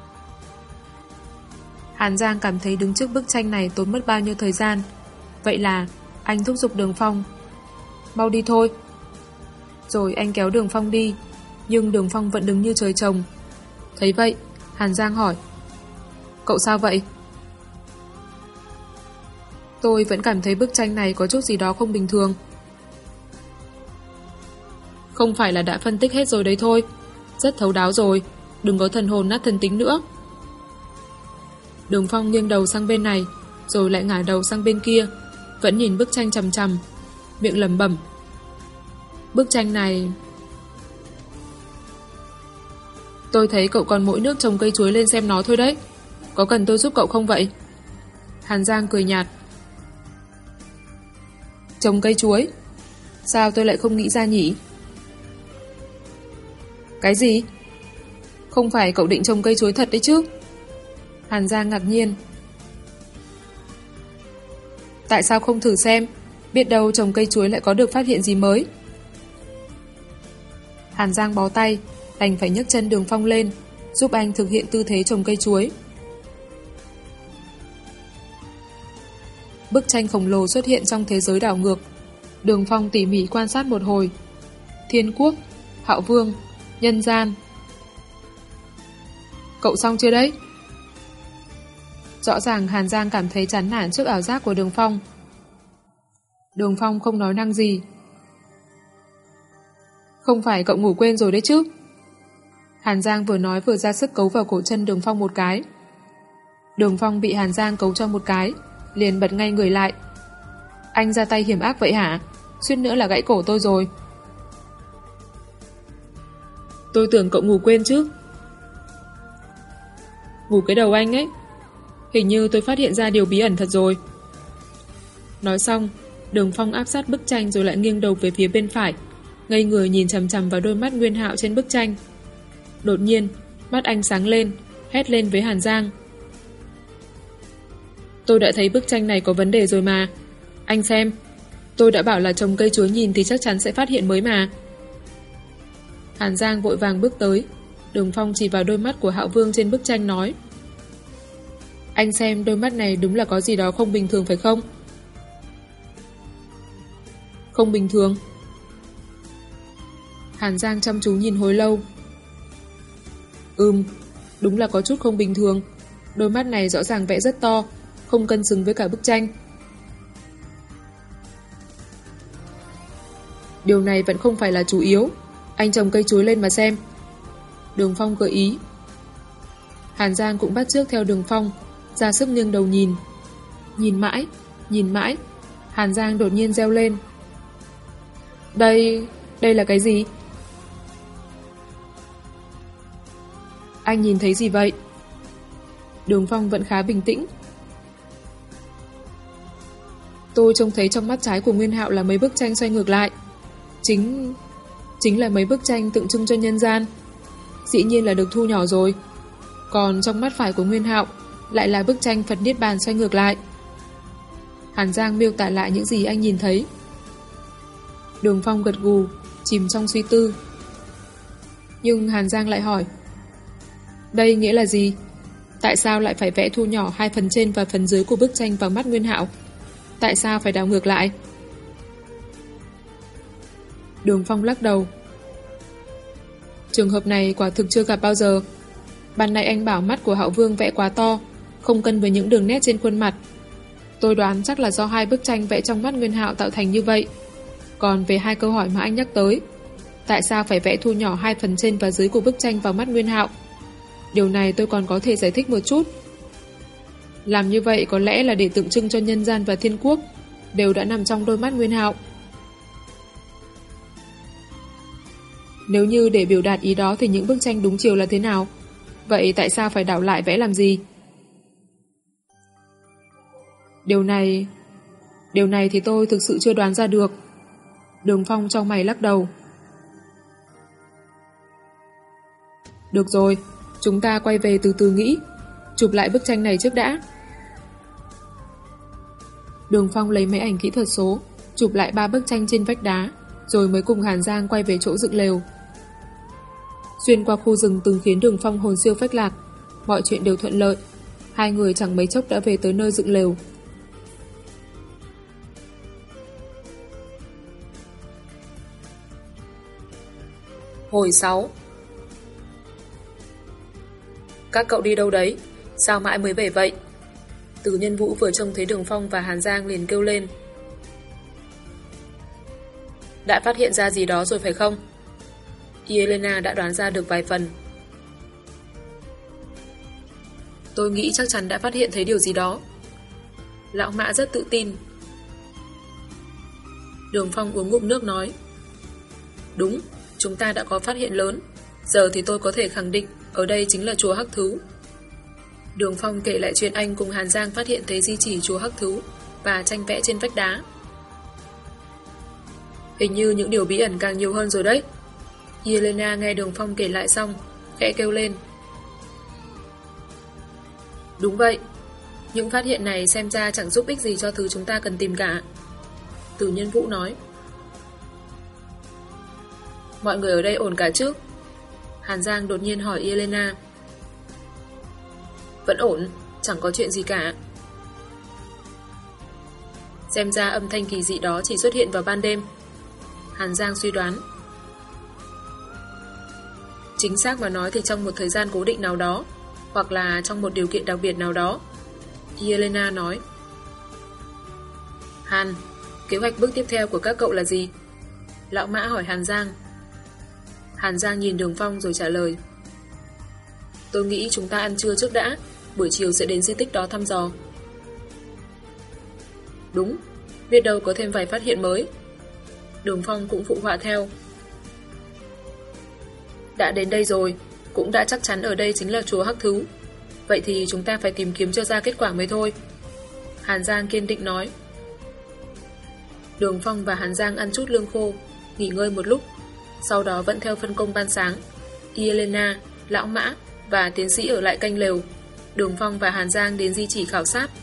Hàn Giang cảm thấy đứng trước bức tranh này tốn mất bao nhiêu thời gian. Vậy là anh thúc giục Đường Phong: mau đi thôi. Rồi anh kéo Đường Phong đi, nhưng Đường Phong vẫn đứng như trời trồng. Thấy vậy, Hàn Giang hỏi: cậu sao vậy? Tôi vẫn cảm thấy bức tranh này có chút gì đó không bình thường. Không phải là đã phân tích hết rồi đấy thôi, rất thấu đáo rồi, đừng có thần hồn nát thần tính nữa. Đường Phong nghiêng đầu sang bên này, rồi lại ngả đầu sang bên kia, vẫn nhìn bức tranh chằm chằm, miệng lẩm bẩm: bức tranh này... Tôi thấy cậu còn mỗi nước trồng cây chuối lên xem nó thôi đấy. Có cần tôi giúp cậu không vậy? Hàn Giang cười nhạt: trồng cây chuối? Sao tôi lại không nghĩ ra nhỉ? Cái gì? Không phải cậu định trồng cây chuối thật đấy chứ? Hàn Giang ngạc nhiên: tại sao không thử xem? Biết đâu trồng cây chuối lại có được phát hiện gì mới. Hàn Giang bó tay, đành phải nhấc chân Đường Phong lên, giúp anh thực hiện tư thế trồng cây chuối. Bức tranh khổng lồ xuất hiện trong thế giới đảo ngược. Đường Phong tỉ mỉ quan sát một hồi. Thiên quốc, Hạo Vương, nhân gian. Cậu xong chưa đấy? Rõ ràng Hàn Giang cảm thấy chán nản trước ảo giác của Đường Phong. Đường Phong không nói năng gì. Không phải cậu ngủ quên rồi đấy chứ? Hàn Giang vừa nói vừa ra sức cấu vào cổ chân Đường Phong một cái. Đường Phong bị Hàn Giang cấu cho một cái, liền bật ngay người lại. Anh ra tay hiểm ác vậy hả? Suýt nữa là gãy cổ tôi rồi. Tôi tưởng cậu ngủ quên chứ. Ngủ cái đầu anh ấy. Hình như tôi phát hiện ra điều bí ẩn thật rồi. Nói xong, Đường Phong áp sát bức tranh rồi lại nghiêng đầu về phía bên phải, ngây người nhìn chằm chằm vào đôi mắt Nguyên Hạo trên bức tranh. Đột nhiên, mắt anh sáng lên, hét lên với Hàn Giang: tôi đã thấy bức tranh này có vấn đề rồi mà. Anh xem, tôi đã bảo là trồng cây chuối nhìn thì chắc chắn sẽ phát hiện mới mà. Hàn Giang vội vàng bước tới. Đường Phong chỉ vào đôi mắt của Hạo Vương trên bức tranh nói: anh xem đôi mắt này đúng là có gì đó không bình thường phải không? Không bình thường? Hàn Giang chăm chú nhìn hồi lâu. Đúng là có chút không bình thường. Đôi mắt này rõ ràng vẽ rất to, không cân xứng với cả bức tranh. Điều này vẫn không phải là chủ yếu. Anh trồng cây chuối lên mà xem. Đường Phong gợi ý. Hàn Giang cũng bắt chước theo Đường Phong, ra sức nghiêng đầu nhìn. Nhìn mãi. Hàn Giang đột nhiên reo lên: Đây là cái gì? Anh nhìn thấy gì vậy? Đường Phong vẫn khá bình tĩnh. Tôi trông thấy trong mắt trái của Nguyên Hạo là mấy bức tranh xoay ngược lại. Chính là mấy bức tranh tượng trưng cho nhân gian. Dĩ nhiên là được thu nhỏ rồi. Còn trong mắt phải của Nguyên Hạo lại là bức tranh Phật Niết Bàn xoay ngược lại. Hàn Giang miêu tả lại những gì anh nhìn thấy. Đường Phong gật gù, chìm trong suy tư. Nhưng Hàn Giang lại hỏi: đây nghĩa là gì? Tại sao lại phải vẽ thu nhỏ hai phần trên và phần dưới của bức tranh vào mắt Nguyên Hạo? Tại sao phải đảo ngược lại? Đường Phong lắc đầu. Trường hợp này quả thực chưa gặp bao giờ. Ban nãy anh bảo mắt của Hạo Vương vẽ quá to, không cân với những đường nét trên khuôn mặt. Tôi đoán chắc là do hai bức tranh vẽ trong mắt Nguyên Hạo tạo thành như vậy. Còn về hai câu hỏi mà anh nhắc tới, tại sao phải vẽ thu nhỏ hai phần trên và dưới của bức tranh vào mắt Nguyên Hạo? Điều này tôi còn có thể giải thích một chút. Làm như vậy có lẽ là để tượng trưng cho nhân gian và thiên quốc đều đã nằm trong đôi mắt Nguyên Hạo. Nếu như để biểu đạt ý đó thì những bức tranh đúng chiều là thế nào? Vậy tại sao phải đảo lại vẽ làm gì? Điều này thì tôi thực sự chưa đoán ra được. Đường Phong trong mày lắc đầu. Được rồi, chúng ta quay về từ từ nghĩ. Chụp lại bức tranh này trước đã. Đường Phong lấy máy ảnh kỹ thuật số, chụp lại 3 bức tranh trên vách đá, rồi mới cùng Hàn Giang quay về chỗ dựng lều. Xuyên qua khu rừng từng khiến Đường Phong hồn siêu phách lạc, mọi chuyện đều thuận lợi. Hai người chẳng mấy chốc đã về tới nơi dựng lều. Hồi 6. Các cậu đi đâu đấy? Sao mãi mới về vậy? Từ Nhân Vũ vừa trông thấy Đường Phong và Hàn Giang liền kêu lên. Đã phát hiện ra gì đó rồi phải không? Yelena đã đoán ra được vài phần. Tôi nghĩ chắc chắn đã phát hiện thấy điều gì đó. Lão Mã rất tự tin. Đường Phong uống ngụm nước nói. Đúng, chúng ta đã có phát hiện lớn. Giờ thì tôi có thể khẳng định ở đây chính là chùa Hắc Thú. Đường Phong kể lại chuyện anh cùng Hàn Giang phát hiện thấy di chỉ chùa Hắc Thú và tranh vẽ trên vách đá. Hình như những điều bí ẩn càng nhiều hơn rồi đấy. Yelena nghe Đường Phong kể lại xong, khẽ kêu lên. Đúng vậy, những phát hiện này xem ra chẳng giúp ích gì cho thứ chúng ta cần tìm cả. Từ Nhân Vũ nói. Mọi người ở đây ổn cả chứ? Hàn Giang đột nhiên hỏi Yelena. Vẫn ổn, chẳng có chuyện gì cả. Xem ra âm thanh kỳ dị đó chỉ xuất hiện vào ban đêm. Hàn Giang suy đoán. Chính xác mà nói thì trong một thời gian cố định nào đó, hoặc là trong một điều kiện đặc biệt nào đó. Yelena nói. Hàn, kế hoạch bước tiếp theo của các cậu là gì? Lão Mã hỏi Hàn Giang. Hàn Giang nhìn Đường Phong rồi trả lời. Tôi nghĩ chúng ta ăn trưa trước đã, buổi chiều sẽ đến di tích đó thăm dò. Đúng, biết đâu có thêm vài phát hiện mới. Đường Phong cũng phụ họa theo. Đã đến đây rồi, cũng đã chắc chắn ở đây chính là chùa Hắc Thú. Vậy thì chúng ta phải tìm kiếm cho ra kết quả mới thôi. Hàn Giang kiên định nói. Đường Phong và Hàn Giang ăn chút lương khô, nghỉ ngơi một lúc. Sau đó vẫn theo phân công ban sáng, Yelena, Lão Mã và tiến sĩ ở lại canh lều. Đường Phong và Hàn Giang đến di chỉ khảo sát.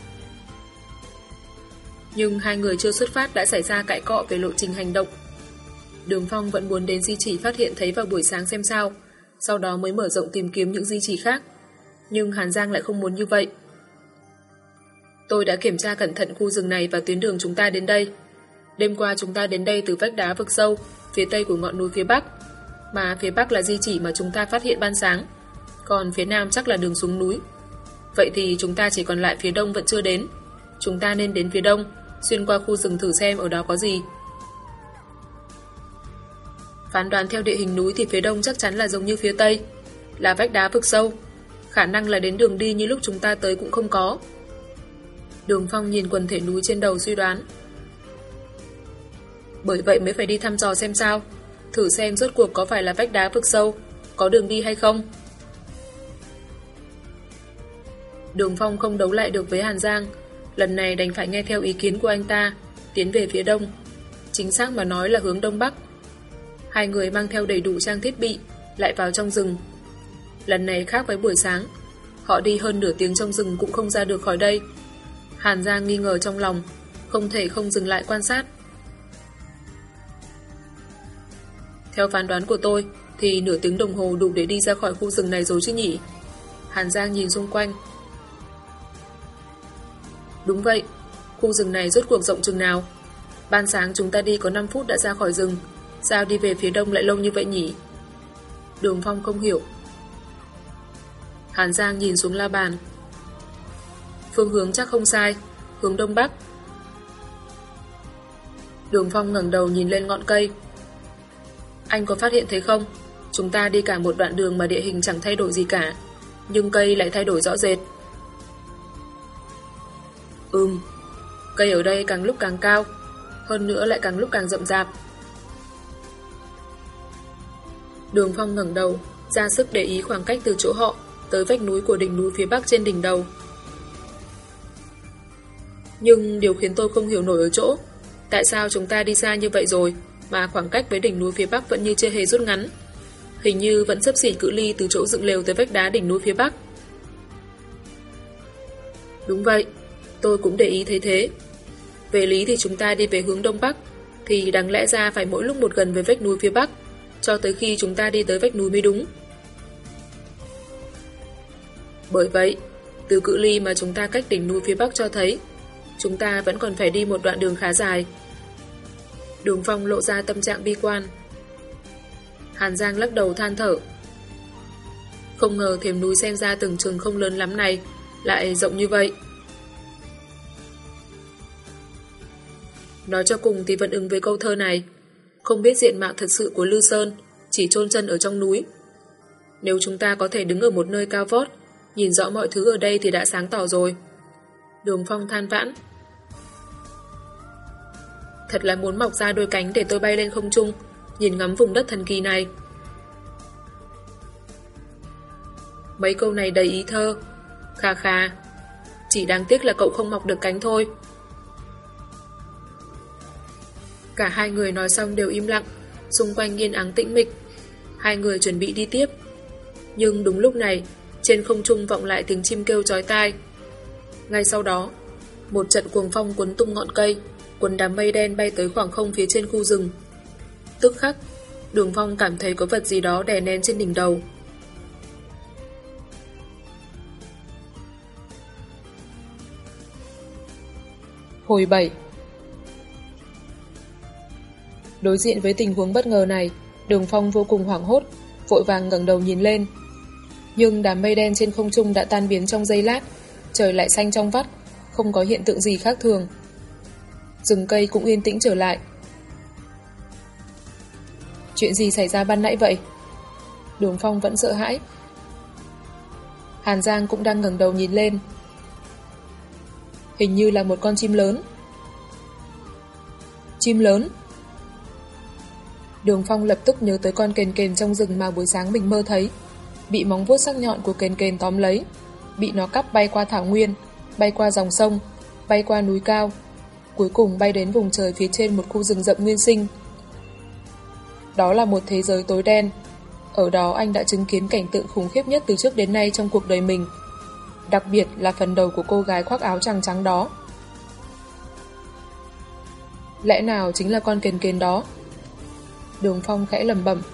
Nhưng hai người chưa xuất phát đã xảy ra cãi cọ về lộ trình hành động. Đường Phong vẫn muốn đến di chỉ phát hiện thấy vào buổi sáng xem sao, sau đó mới mở rộng tìm kiếm những di chỉ khác. Nhưng Hàn Giang lại không muốn như vậy. Tôi đã kiểm tra cẩn thận khu rừng này và tuyến đường chúng ta đến đây. Đêm qua chúng ta đến đây từ vách đá vực sâu, phía tây của ngọn núi phía bắc. Mà phía bắc là di chỉ mà chúng ta phát hiện ban sáng, còn phía nam chắc là đường xuống núi. Vậy thì chúng ta chỉ còn lại phía đông vẫn chưa đến. Chúng ta nên đến phía đông, xuyên qua khu rừng thử xem ở đó có gì. Phán đoán theo địa hình núi thì phía đông chắc chắn là giống như phía tây, là vách đá vực sâu. Khả năng là đến đường đi như lúc chúng ta tới cũng không có. Đường Phong nhìn quần thể núi trên đầu suy đoán. Bởi vậy mới phải đi thăm dò xem sao, thử xem rốt cuộc có phải là vách đá vực sâu, có đường đi hay không. Đường Phong không đấu lại được với Hàn Giang, lần này đành phải nghe theo ý kiến của anh ta, tiến về phía đông, chính xác mà nói là hướng đông bắc. Hai người mang theo đầy đủ trang thiết bị, lại vào trong rừng. Lần này khác với buổi sáng, họ đi hơn nửa tiếng trong rừng cũng không ra được khỏi đây. Hàn Giang nghi ngờ trong lòng, không thể không dừng lại quan sát. Theo phán đoán của tôi, thì nửa tiếng đồng hồ đủ để đi ra khỏi khu rừng này rồi chứ nhỉ? Hàn Giang nhìn xung quanh. Đúng vậy, khu rừng này rốt cuộc rộng chừng nào? Ban sáng chúng ta đi có 5 phút đã ra khỏi rừng, sao đi về phía đông lại lâu như vậy nhỉ? Đường Phong không hiểu. Hàn Giang nhìn xuống la bàn. Phương hướng chắc không sai, hướng đông bắc. Đường Phong ngẩng đầu nhìn lên ngọn cây. Anh có phát hiện thấy không? Chúng ta đi cả một đoạn đường mà địa hình chẳng thay đổi gì cả, nhưng cây lại thay đổi rõ rệt. Cây ở đây càng lúc càng cao, hơn nữa lại càng lúc càng rậm rạp. Đường Phong ngẩng đầu, ra sức để ý khoảng cách từ chỗ họ tới vách núi của đỉnh núi phía bắc trên đỉnh đầu. Nhưng điều khiến tôi không hiểu nổi ở chỗ, tại sao chúng ta đi xa như vậy rồi mà khoảng cách với đỉnh núi phía bắc vẫn như chưa hề rút ngắn, hình như vẫn xấp xỉ cự ly từ chỗ dựng lều tới vách đá đỉnh núi phía bắc. Đúng vậy, tôi cũng để ý thấy thế. Về lý thì chúng ta đi về hướng Đông Bắc, thì đáng lẽ ra phải mỗi lúc một gần với vách núi phía Bắc, cho tới khi chúng ta đi tới vách núi mới đúng. Bởi vậy, từ cự ly mà chúng ta cách đỉnh núi phía Bắc cho thấy, chúng ta vẫn còn phải đi một đoạn đường khá dài. Đường Phong lộ ra tâm trạng bi quan. Hàn Giang lắc đầu than thở. Không ngờ thềm núi xem ra tưởng chừng không lớn lắm này lại rộng như vậy. Nói cho cùng thì vẫn ứng với câu thơ này. Không biết diện mạo thật sự của Lư Sơn, chỉ chôn chân ở trong núi. Nếu chúng ta có thể đứng ở một nơi cao vót, nhìn rõ mọi thứ ở đây thì đã sáng tỏ rồi. Đường Phong than vãn. Thật là muốn mọc ra đôi cánh để tôi bay lên không trung, nhìn ngắm vùng đất thần kỳ này. Mấy câu này đầy ý thơ. Khà khà. Chỉ đáng tiếc là cậu không mọc được cánh thôi. Cả hai người nói xong đều im lặng, xung quanh yên ắng tĩnh mịch. Hai người chuẩn bị đi tiếp. Nhưng đúng lúc này, trên không trung vọng lại tiếng chim kêu chói tai. Ngay sau đó, một trận cuồng phong cuốn tung ngọn cây, cuốn đám mây đen bay tới khoảng không phía trên khu rừng. Tức khắc, Đường Phong cảm thấy có vật gì đó đè nén trên đỉnh đầu. Hồi 7. Đối diện với tình huống bất ngờ này, Đường Phong vô cùng hoảng hốt, vội vàng ngẩng đầu nhìn lên. Nhưng đám mây đen trên không trung đã tan biến trong giây lát, trời lại xanh trong vắt, không có hiện tượng gì khác thường. Rừng cây cũng yên tĩnh trở lại. Chuyện gì xảy ra ban nãy vậy? Đường Phong vẫn sợ hãi. Hàn Giang cũng đang ngẩng đầu nhìn lên. Hình như là một con chim lớn. Chim lớn? Đường Phong lập tức nhớ tới con kền kền trong rừng mà buổi sáng mình mơ thấy, bị móng vuốt sắc nhọn của kền kền tóm lấy, bị nó cắp bay qua thảo nguyên, bay qua dòng sông, bay qua núi cao, cuối cùng bay đến vùng trời phía trên một khu rừng rậm nguyên sinh. Đó là một thế giới tối đen. Ở đó anh đã chứng kiến cảnh tượng khủng khiếp nhất từ trước đến nay trong cuộc đời mình. Đặc biệt là phần đầu của cô gái khoác áo trắng trắng đó. Lẽ nào chính là con kền kền đó? Đường Phong khẽ lẩm bẩm.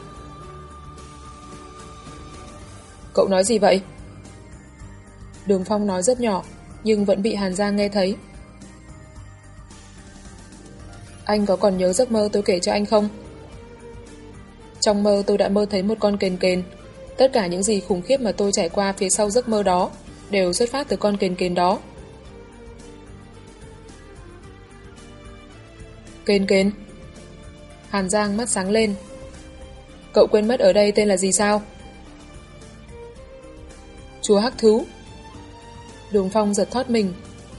Cậu nói gì vậy? Đường Phong nói rất nhỏ, nhưng vẫn bị Hàn Giang nghe thấy. Anh có còn nhớ giấc mơ tôi kể cho anh không? Trong mơ tôi đã mơ thấy một con kền kền. Tất cả những gì khủng khiếp mà tôi trải qua phía sau giấc mơ đó đều xuất phát từ con kền kền đó. Kền kền? Hàn Giang mắt sáng lên. Cậu quên mất ở đây tên là gì sao? Chúa Hắc Thú. Đường Phong giật thót mình.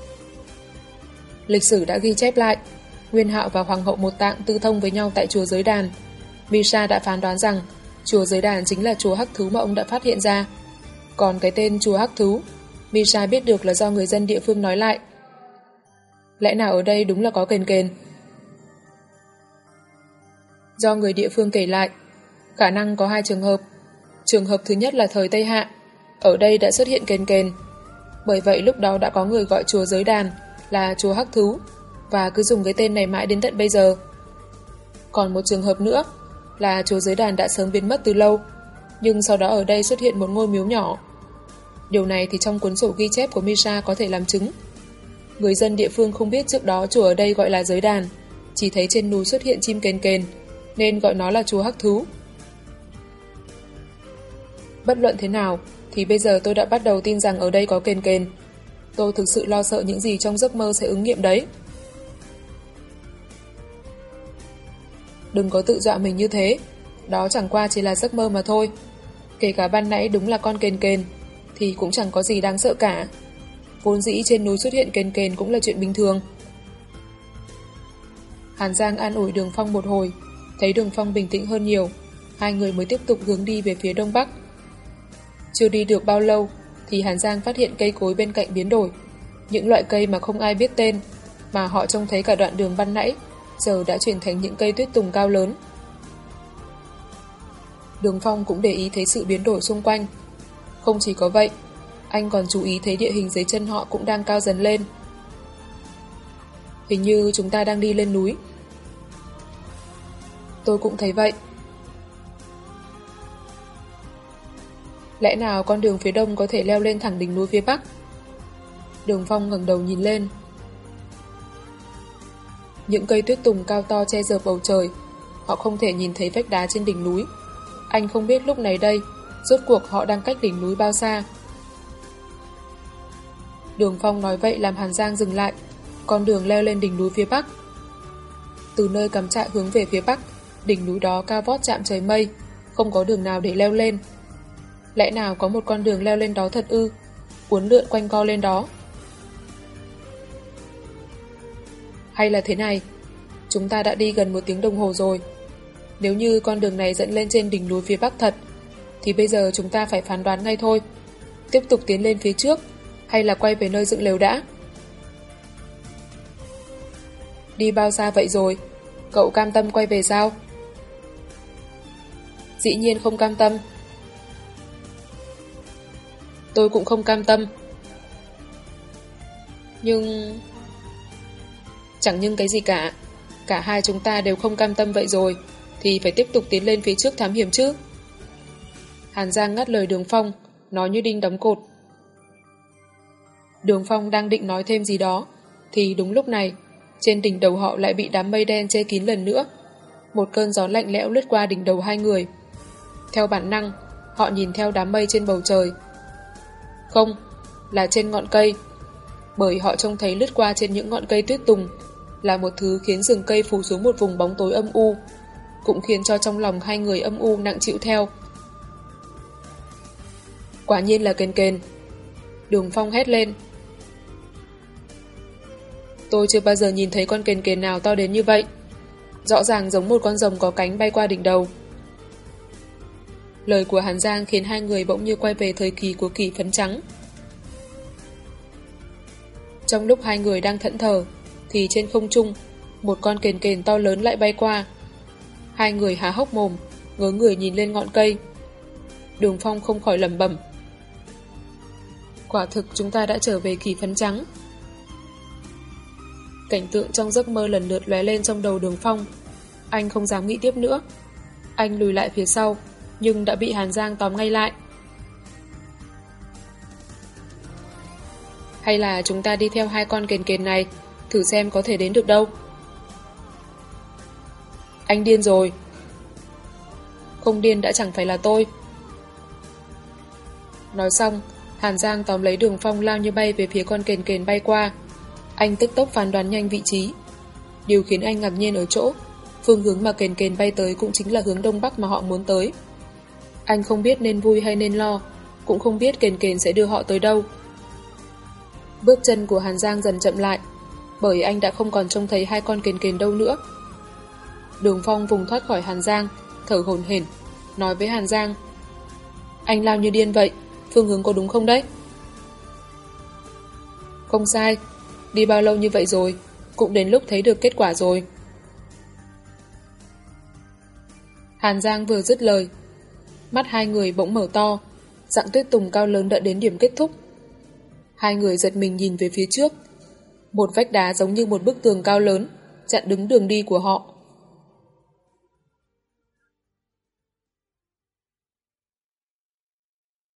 Lịch sử đã ghi chép lại, Nguyên Hạo và Hoàng hậu Một Tạng tư thông với nhau tại chùa Giới Đàn. Misha đã phán đoán rằng chùa Giới Đàn chính là chùa Hắc Thú mà ông đã phát hiện ra. Còn cái tên chùa Hắc Thú, Misha biết được là do người dân địa phương nói lại. Lẽ nào ở đây đúng là có kền kền? Do người địa phương kể lại, khả năng có hai trường hợp. Trường hợp thứ nhất là thời Tây Hạ, ở đây đã xuất hiện kền kền. Bởi vậy lúc đó đã có người gọi chùa Giới Đàn là chùa Hắc Thú, và cứ dùng cái tên này mãi đến tận bây giờ. Còn một trường hợp nữa là chùa Giới Đàn đã sớm biến mất từ lâu, nhưng sau đó ở đây xuất hiện một ngôi miếu nhỏ. Điều này thì trong cuốn sổ ghi chép của Misha có thể làm chứng. Người dân địa phương không biết trước đó chùa ở đây gọi là Giới Đàn, chỉ thấy trên núi xuất hiện chim kền kền, nên gọi nó là chùa Hắc Thú. Bất luận thế nào, thì bây giờ tôi đã bắt đầu tin rằng ở đây có kền kền. Tôi thực sự lo sợ những gì trong giấc mơ sẽ ứng nghiệm đấy. Đừng có tự dọa mình như thế, đó chẳng qua chỉ là giấc mơ mà thôi. Kể cả ban nãy đúng là con kền kền, thì cũng chẳng có gì đáng sợ cả. Vốn dĩ trên núi xuất hiện kền kền cũng là chuyện bình thường. Hàn Giang an ủi Đường Phong một hồi, thấy Đường Phong bình tĩnh hơn nhiều, hai người mới tiếp tục hướng đi về phía đông bắc. Chưa đi được bao lâu thì Hàn Giang phát hiện cây cối bên cạnh biến đổi. Những loại cây mà không ai biết tên, mà họ trông thấy cả đoạn đường ban nãy, giờ đã chuyển thành những cây tuyết tùng cao lớn. Đường Phong cũng để ý thấy sự biến đổi xung quanh. Không chỉ có vậy, anh còn chú ý thấy địa hình dưới chân họ cũng đang cao dần lên. Hình như chúng ta đang đi lên núi. Tôi cũng thấy vậy. Lẽ nào con đường phía đông có thể leo lên thẳng đỉnh núi phía bắc? Đường Phong ngẩng đầu nhìn lên. Những cây tuyết tùng cao to che dợp bầu trời. Họ không thể nhìn thấy vách đá trên đỉnh núi. Anh không biết lúc này đây, rốt cuộc họ đang cách đỉnh núi bao xa. Đường Phong nói vậy làm Hàn Giang dừng lại. Con đường leo lên đỉnh núi phía bắc. Từ nơi cắm trại hướng về phía bắc, đỉnh núi đó cao vót chạm trời mây, không có đường nào để leo lên. Lẽ nào có một con đường leo lên đó thật ư? Uốn lượn quanh co lên đó. Hay là thế này, chúng ta đã đi gần 1 tiếng đồng hồ rồi. Nếu như con đường này dẫn lên trên đỉnh núi phía bắc thật, thì bây giờ chúng ta phải phán đoán ngay thôi. Tiếp tục tiến lên phía trước, hay là quay về nơi dựng lều đã? Đi bao xa vậy rồi? Cậu cam tâm quay về sao? Dĩ nhiên không cam tâm. Tôi cũng không cam tâm. Nhưng... Chẳng nhưng cái gì cả. Cả hai chúng ta đều không cam tâm vậy rồi, thì phải tiếp tục tiến lên phía trước thám hiểm chứ. Hàn Giang ngắt lời Đường Phong, nói như đinh đóng cột. Đường Phong đang định nói thêm gì đó, thì đúng lúc này, trên đỉnh đầu họ lại bị đám mây đen che kín lần nữa. Một cơn gió lạnh lẽo lướt qua đỉnh đầu hai người. Theo bản năng, họ nhìn theo đám mây trên bầu trời. Không, là trên ngọn cây. Bởi họ trông thấy lướt qua trên những ngọn cây tuyết tùng là một thứ khiến rừng cây phủ xuống một vùng bóng tối âm u, cũng khiến cho trong lòng hai người âm u nặng chịu theo. Quả nhiên là kền kền. Đường Phong hét lên. Tôi chưa bao giờ nhìn thấy con kền kền nào to đến như vậy. Rõ ràng giống một con rồng có cánh bay qua đỉnh đầu. Lời của Hàn Giang khiến hai người bỗng như quay về thời kỳ của kỳ phấn trắng. Trong lúc hai người đang thẫn thờ, thì trên không trung, một con kền kền to lớn lại bay qua. Hai người há hốc mồm, ngớ người nhìn lên ngọn cây. Đường Phong không khỏi lẩm bẩm. Quả thực chúng ta đã trở về kỳ phấn trắng. Cảnh tượng trong giấc mơ lần lượt lóe lên trong đầu Đường Phong. Anh không dám nghĩ tiếp nữa. Anh lùi lại phía sau, nhưng đã bị Hàn Giang tóm ngay lại. Hay là chúng ta đi theo hai con kền kền này, thử xem có thể đến được đâu. Anh điên rồi. Không điên đã chẳng phải là tôi. Nói xong, Hàn Giang tóm lấy Đường Phong lao như bay về phía con kền kền bay qua. Anh tức tốc phán đoán nhanh vị trí. Điều khiến anh ngạc nhiên ở chỗ, phương hướng mà kền kền bay tới cũng chính là hướng đông bắc mà họ muốn tới. Anh không biết nên vui hay nên lo, cũng không biết kền kền sẽ đưa họ tới đâu. Bước chân của Hàn Giang dần chậm lại, bởi anh đã không còn trông thấy hai con kền kền đâu nữa. Đường Phong vùng thoát khỏi Hàn Giang, thở hổn hển, nói với Hàn Giang. Anh lao như điên vậy, phương hướng có đúng không đấy? Không sai, đi bao lâu như vậy rồi, cũng đến lúc thấy được kết quả rồi. Hàn Giang vừa dứt lời, mắt hai người bỗng mở to, dặng tuyết tùng cao lớn đã đến điểm kết thúc. Hai người giật mình nhìn về phía trước. Một vách đá giống như một bức tường cao lớn, chặn đứng đường đi của họ.